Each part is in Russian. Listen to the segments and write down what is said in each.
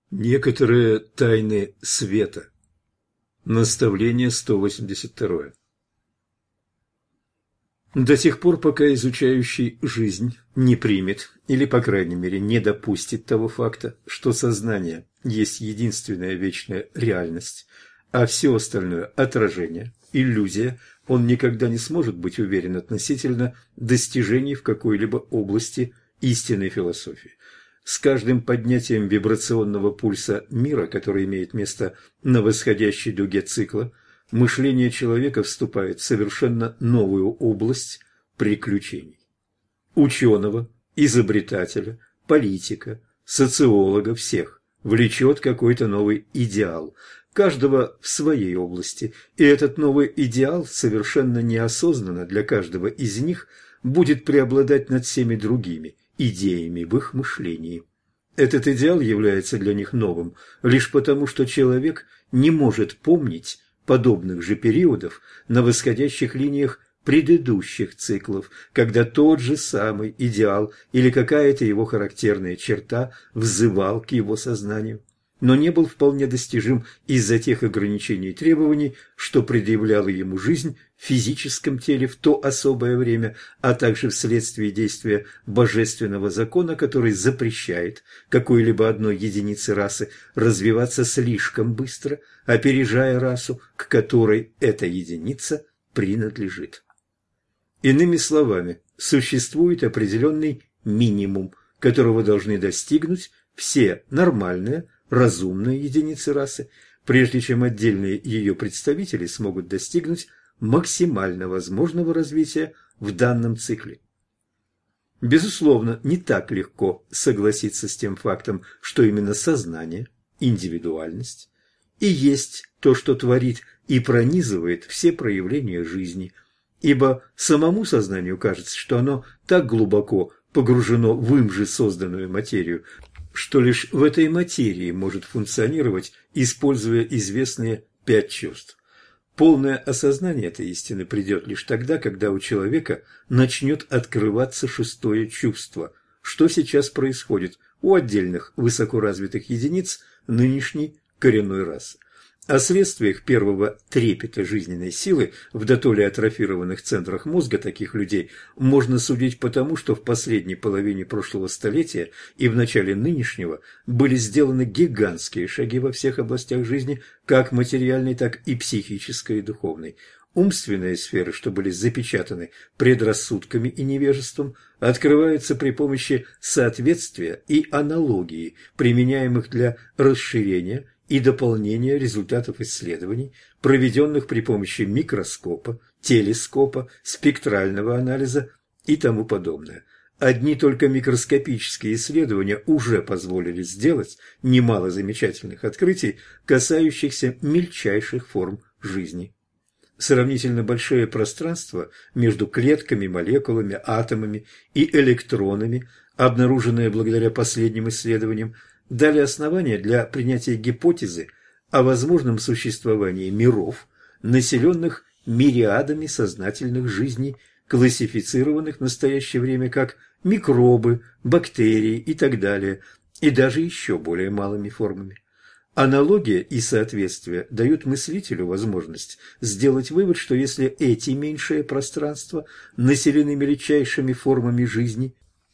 Некоторые тайны света. Наставление 182. До тех пор, пока изучающий жизнь не примет, или, по крайней мере, не допустит того факта, что сознание есть единственная вечная реальность, а все остальное – отражение, иллюзия, он никогда не сможет быть уверен относительно достижений в какой-либо области истинной философии. С каждым поднятием вибрационного пульса мира, который имеет место на восходящей дуге цикла, мышление человека вступает в совершенно новую область приключений. Ученого, изобретателя, политика, социолога, всех влечет какой-то новый идеал, каждого в своей области, и этот новый идеал совершенно неосознанно для каждого из них будет преобладать над всеми другими идеями в их мышлении. Этот идеал является для них новым лишь потому, что человек не может помнить подобных же периодов на восходящих линиях предыдущих циклов, когда тот же самый идеал или какая-то его характерная черта взывал к его сознанию, но не был вполне достижим из-за тех ограничений и требований, что предъявляла ему жизнь в физическом теле в то особое время, а также вследствие действия божественного закона, который запрещает какой-либо одной единице расы развиваться слишком быстро, опережая расу, к которой эта единица принадлежит. Иными словами, существует определенный минимум, которого должны достигнуть все нормальные, разумные единицы расы, прежде чем отдельные ее представители смогут достигнуть максимально возможного развития в данном цикле. Безусловно, не так легко согласиться с тем фактом, что именно сознание, индивидуальность и есть то, что творит и пронизывает все проявления жизни, ибо самому сознанию кажется, что оно так глубоко погружено в им же созданную материю, что лишь в этой материи может функционировать, используя известные 5 чувств. Полное осознание этой истины придет лишь тогда, когда у человека начнет открываться 6-е чувство, что сейчас происходит у отдельных высокоразвитых единиц нынешней коренной расы. О следствиях первого трепета жизненной силы в дотоле атрофированных центрах мозга таких людей можно судить потому, что в последней половине прошлого столетия и в начале нынешнего были сделаны гигантские шаги во всех областях жизни, как материальной, так и психической и духовной. Умственные сферы, что были запечатаны предрассудками и невежеством, открываются при помощи соответствия и аналогии, применяемых для расширения и дополнения результатов исследований, проведенных при помощи микроскопа, телескопа, спектрального анализа и тому подобное. Одни только микроскопические исследования уже позволили сделать немало замечательных открытий, касающихся мельчайших форм жизни. Сравнительно большое пространство между клетками, молекулами, атомами и электронами, обнаруженное благодаря последним исследованиям, дали основания для принятия гипотезы о возможном существовании миров, населенных мириадами сознательных жизней, классифицированных в настоящее время как микробы, бактерии и так далее, и даже еще более малыми формами. Аналогия и соответствие дают мыслителю возможность сделать вывод, что если эти меньшие пространства населены мельчайшими формами жизни,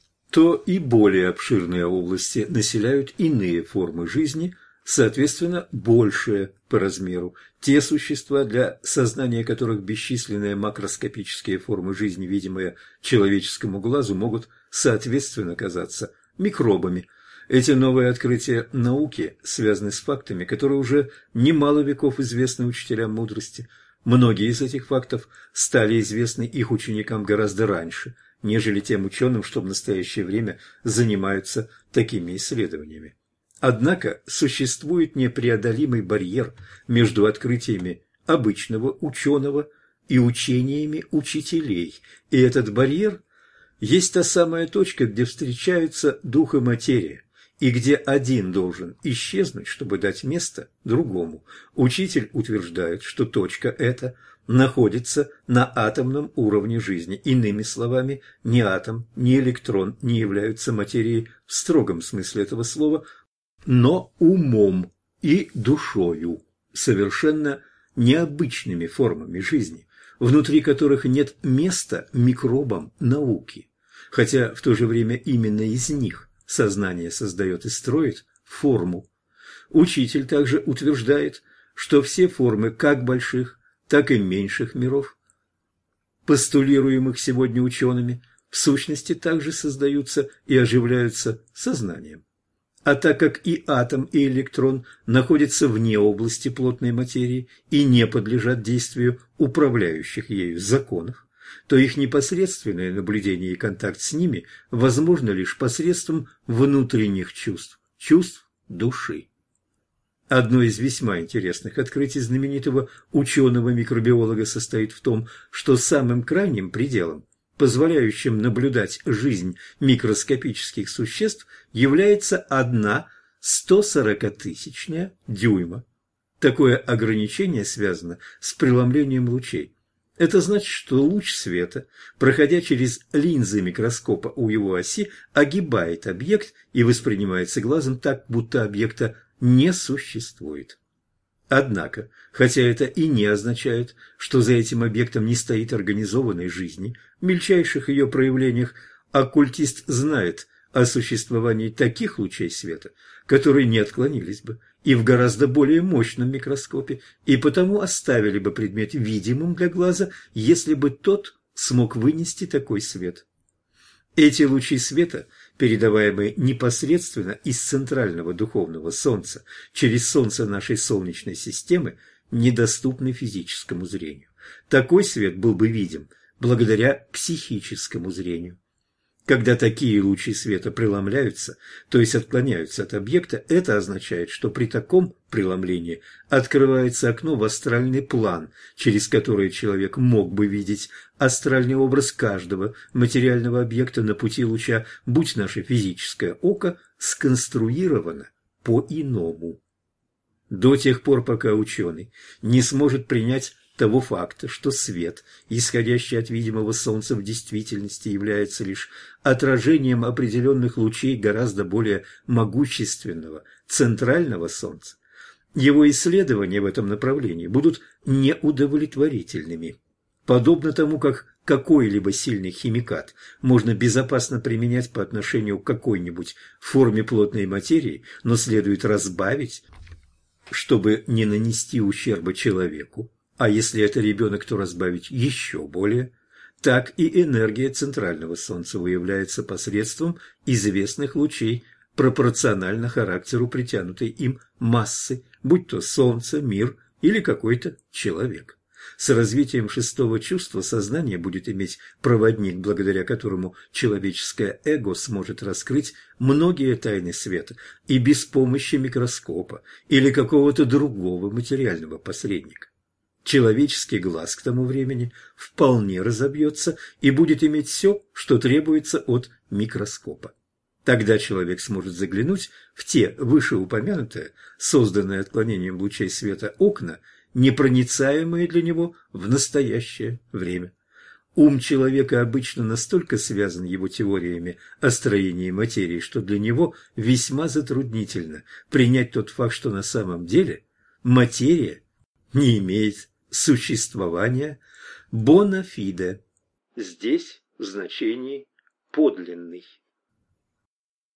то и более обширные области населяют иные формы жизни, соответственно, большие по размеру. Те существа, для сознания которых бесчисленные макроскопические формы жизни, видимые человеческому глазу, могут соответственно казаться микробами. Эти новые открытия науки связаны с фактами, которые уже немало веков известны учителям мудрости. Многие из этих фактов стали известны их ученикам гораздо раньше, нежели тем ученым, что в настоящее время занимаются такими исследованиями. Однако существует непреодолимый барьер между открытиями обычного ученого и учениями учителей, и этот барьер есть та самая точка, где встречаются дух и материя, и где один должен исчезнуть, чтобы дать место другому. Учитель утверждает, что точка эта находится на атомном уровне жизни. Иными словами, ни атом, ни электрон не являются материей в строгом смысле этого слова, но умом и душою, совершенно необычными формами жизни, внутри которых нет места микробам науки, хотя в то же время именно из них сознание создает и строит форму. Учитель также утверждает, что все формы как больших, так и меньших миров, постулируемых сегодня учеными, в сущности также создаются и оживляются сознанием. А так как и атом, и электрон находятся вне области плотной материи и не подлежат действию управляющих ею законов, то их непосредственное наблюдение и контакт с ними возможно лишь посредством внутренних чувств, чувств души. Одно из весьма интересных открытий знаменитого ученого-микробиолога состоит в том, что самым крайним пределом, позволяющим наблюдать жизнь микроскопических существ, является 1/140 дюйма. Такое ограничение связано с преломлением лучей. Это значит, что луч света, проходя через линзы микроскопа у его оси, огибает объект и воспринимается глазом так, будто объекта не существует. Однако, хотя это и не означает, что за этим объектом не стоит организованной жизни, в мельчайших ее проявлениях оккультист знает о существовании таких лучей света, которые не отклонились бы и в гораздо более мощном микроскопе, и потому оставили бы предмет видимым для глаза, если бы тот смог вынести такой свет. Эти лучи света, передаваемые непосредственно из центрального духовного Солнца через Солнце нашей Солнечной системы, недоступны физическому зрению. Такой свет был бы видим благодаря психическому зрению. Когда такие лучи света преломляются, то есть отклоняются от объекта, это означает, что при таком преломлении открывается окно в астральный план, через которое человек мог бы видеть астральный образ каждого материального объекта на пути луча, будь наше физическое око сконструировано по-иному. До тех пор, пока ученый не сможет принять того факта, что свет, исходящий от видимого Солнца, в действительности является лишь отражением определенных лучей гораздо более могущественного центрального Солнца, его исследования в этом направлении будут неудовлетворительными. Подобно тому, как какой-либо сильный химикат можно безопасно применять по отношению к какой-нибудь форме плотной материи, но следует разбавить, чтобы не нанести ущерба человеку, а если это ребенок, то разбавить еще более, так и энергия центрального Солнца выявляется посредством известных лучей пропорционально характеру притянутой им массы, будь то Солнце, мир или какой-то человек. С развитием шестого чувства сознание будет иметь проводник, благодаря которому человеческое эго сможет раскрыть многие тайны света и без помощи микроскопа или какого-то другого материального посредника. Человеческий глаз к тому времени вполне разобьется и будет иметь все, что требуется от микроскопа. Тогда человек сможет заглянуть в те вышеупомянутые, созданные отклонением лучей света окна, непроницаемые для него в настоящее время. Ум человека обычно настолько связан его теориями о строении материи, что для него весьма затруднительно принять тот факт, что на самом деле материя не имеет существования bona fide. Здесь в значении подлинный.